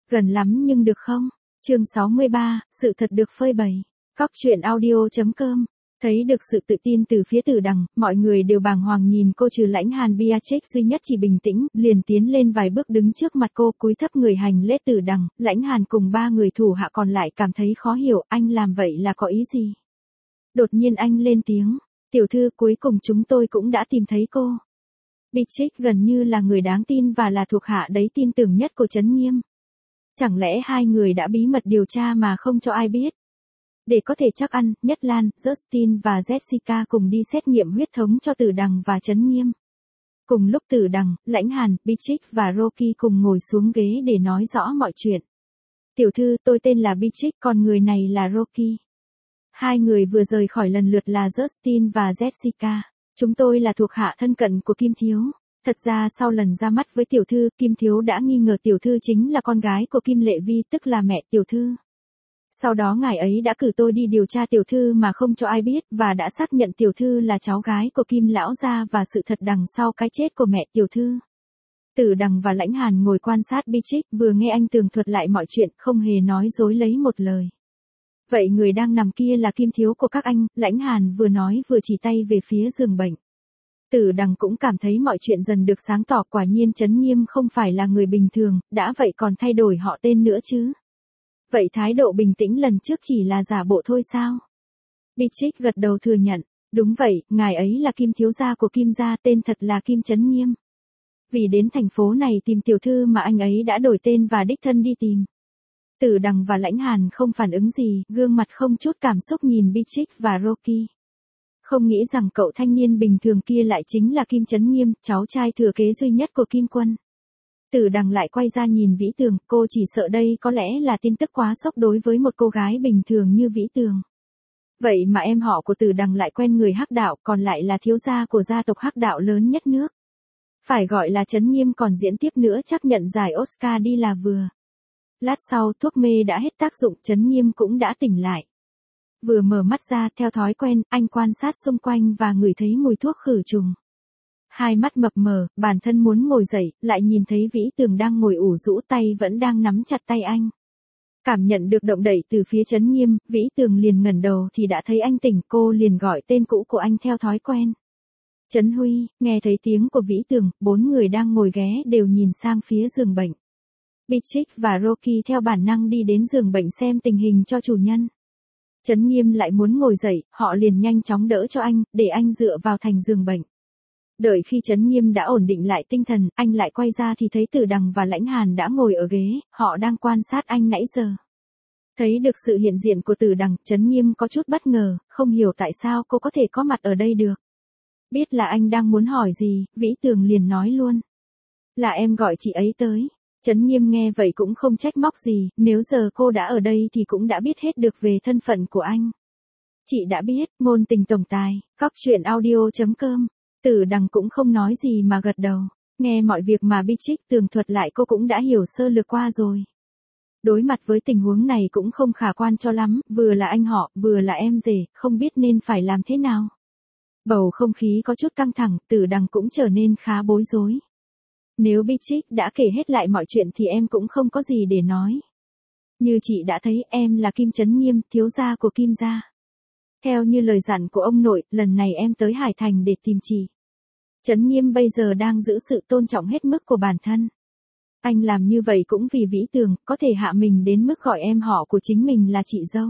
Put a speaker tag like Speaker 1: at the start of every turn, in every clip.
Speaker 1: Gần lắm nhưng được không? Chương 63, sự thật được phơi bày. Cóc truyện audio.com. Thấy được sự tự tin từ phía Tử Đằng, mọi người đều bàng hoàng nhìn cô trừ Lãnh Hàn Beatrix duy nhất chỉ bình tĩnh, liền tiến lên vài bước đứng trước mặt cô cúi thấp người hành lễ Tử Đằng, Lãnh Hàn cùng ba người thủ hạ còn lại cảm thấy khó hiểu, anh làm vậy là có ý gì? Đột nhiên anh lên tiếng, tiểu thư cuối cùng chúng tôi cũng đã tìm thấy cô. Beatrix gần như là người đáng tin và là thuộc hạ đấy tin tưởng nhất của Trấn Nghiêm. Chẳng lẽ hai người đã bí mật điều tra mà không cho ai biết? Để có thể chắc ăn, Nhất Lan, Justin và Jessica cùng đi xét nghiệm huyết thống cho Tử Đằng và Trấn Nghiêm. Cùng lúc Tử Đằng, Lãnh Hàn, Beatrix và Rocky cùng ngồi xuống ghế để nói rõ mọi chuyện. Tiểu thư, tôi tên là Beatrix, còn người này là Rocky. Hai người vừa rời khỏi lần lượt là Justin và Jessica. Chúng tôi là thuộc hạ thân cận của Kim Thiếu. Thật ra sau lần ra mắt với tiểu thư, Kim Thiếu đã nghi ngờ tiểu thư chính là con gái của Kim Lệ Vi, tức là mẹ tiểu thư. Sau đó ngài ấy đã cử tôi đi điều tra tiểu thư mà không cho ai biết, và đã xác nhận tiểu thư là cháu gái của Kim lão gia và sự thật đằng sau cái chết của mẹ tiểu thư. Tử Đằng và Lãnh Hàn ngồi quan sát Beatrix, vừa nghe anh tường thuật lại mọi chuyện, không hề nói dối lấy một lời. Vậy người đang nằm kia là Kim Thiếu của các anh, Lãnh Hàn vừa nói vừa chỉ tay về phía giường bệnh. Tử Đằng cũng cảm thấy mọi chuyện dần được sáng tỏ, quả nhiên Trấn Nghiêm không phải là người bình thường, đã vậy còn thay đổi họ tên nữa chứ. Vậy thái độ bình tĩnh lần trước chỉ là giả bộ thôi sao? Beatrix gật đầu thừa nhận, đúng vậy, ngài ấy là Kim thiếu gia của Kim gia, tên thật là Kim Trấn Nghiêm. Vì đến thành phố này tìm tiểu thư mà anh ấy đã đổi tên và đích thân đi tìm. Tử Đằng và Lãnh Hàn không phản ứng gì, gương mặt không chút cảm xúc nhìn Beatrix và Rocky. Không nghĩ rằng cậu thanh niên bình thường kia lại chính là Kim Trấn Nghiêm, cháu trai thừa kế duy nhất của Kim Quân. Tử Đằng lại quay ra nhìn Vĩ Tường, cô chỉ sợ đây có lẽ là tin tức quá sốc đối với một cô gái bình thường như Vĩ Tường. Vậy mà em họ của Tử Đằng lại quen người Hắc đạo, còn lại là thiếu gia của gia tộc Hắc đạo lớn nhất nước. Phải gọi là Trấn Nghiêm còn diễn tiếp nữa chắc nhận giải Oscar đi là vừa. Lát sau thuốc mê đã hết tác dụng, Trấn Nghiêm cũng đã tỉnh lại. Vừa mở mắt ra theo thói quen, anh quan sát xung quanh và ngửi thấy mùi thuốc khử trùng. Hai mắt mập mờ, bản thân muốn ngồi dậy, lại nhìn thấy Vĩ Tường đang ngồi ủ rũ tay vẫn đang nắm chặt tay anh. Cảm nhận được động đẩy từ phía Trấn Nghiêm, Vĩ Tường liền ngẩng đầu thì đã thấy anh tỉnh, cô liền gọi tên cũ của anh theo thói quen. Trấn Huy, nghe thấy tiếng của Vĩ Tường, bốn người đang ngồi ghé đều nhìn sang phía giường bệnh. Beatrix và Rocky theo bản năng đi đến giường bệnh xem tình hình cho chủ nhân. Trấn Nghiêm lại muốn ngồi dậy, họ liền nhanh chóng đỡ cho anh, để anh dựa vào thành giường bệnh. Đợi khi Trấn Nghiêm đã ổn định lại tinh thần, anh lại quay ra thì thấy Tử Đằng và Lãnh Hàn đã ngồi ở ghế, họ đang quan sát anh nãy giờ. Thấy được sự hiện diện của Tử Đằng, Trấn Nghiêm có chút bất ngờ, không hiểu tại sao cô có thể có mặt ở đây được. Biết là anh đang muốn hỏi gì, Vĩ Tường liền nói luôn. Là em gọi chị ấy tới. Trấn Nghiêm nghe vậy cũng không trách móc gì, nếu giờ cô đã ở đây thì cũng đã biết hết được về thân phận của anh. Chị đã biết, ngôn tình tổng tài, cóc truyện audio.com. Tử Đằng cũng không nói gì mà gật đầu. Nghe mọi việc mà Beatrix tường thuật lại cô cũng đã hiểu sơ lược qua rồi. Đối mặt với tình huống này cũng không khả quan cho lắm, vừa là anh họ, vừa là em rể, không biết nên phải làm thế nào. Bầu không khí có chút căng thẳng, Tử Đằng cũng trở nên khá bối rối. Nếu Beatrix đã kể hết lại mọi chuyện thì em cũng không có gì để nói. Như chị đã thấy, em là Kim Trấn Nghiêm, thiếu gia của Kim gia. Theo như lời dặn của ông nội, lần này em tới Hải Thành để tìm chị. Trấn Nghiêm bây giờ đang giữ sự tôn trọng hết mức của bản thân. Anh làm như vậy cũng vì Vĩ Tường, có thể hạ mình đến mức gọi em họ của chính mình là chị dâu.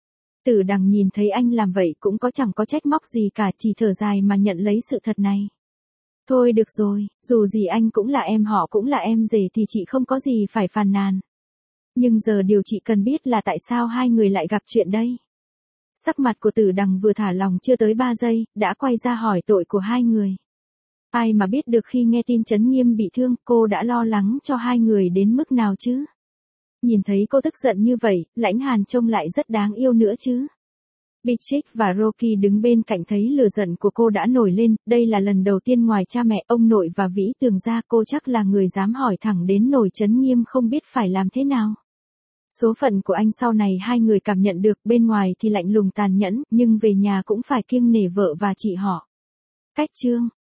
Speaker 1: Tử Đằng nhìn thấy anh làm vậy cũng chẳng có trách móc gì cả, chỉ thở dài mà nhận lấy sự thật này. Thôi được rồi, dù gì anh cũng là em họ cũng là em rể thì chị không có gì phải phàn nàn. Nhưng giờ điều chị cần biết là tại sao hai người lại gặp chuyện đây. Sắc mặt của Tử Đằng vừa thả lòng chưa tới 3 giây, đã quay ra hỏi tội của hai người. Ai mà biết được khi nghe tin Trấn Nghiêm bị thương, cô đã lo lắng cho hai người đến mức nào chứ. Nhìn thấy cô tức giận như vậy, Lãnh Hàn trông lại rất đáng yêu nữa chứ. Beatrix và Rocky đứng bên cạnh thấy lửa giận của cô đã nổi lên, đây là lần đầu tiên ngoài cha mẹ, ông nội và Vĩ Tường ra cô chắc là người dám hỏi thẳng đến nổi Trấn Nghiêm không biết phải làm thế nào. Số phận của anh sau này hai người cảm nhận được, bên ngoài thì lạnh lùng tàn nhẫn, nhưng về nhà cũng phải kiêng nể vợ và chị họ. Cách chương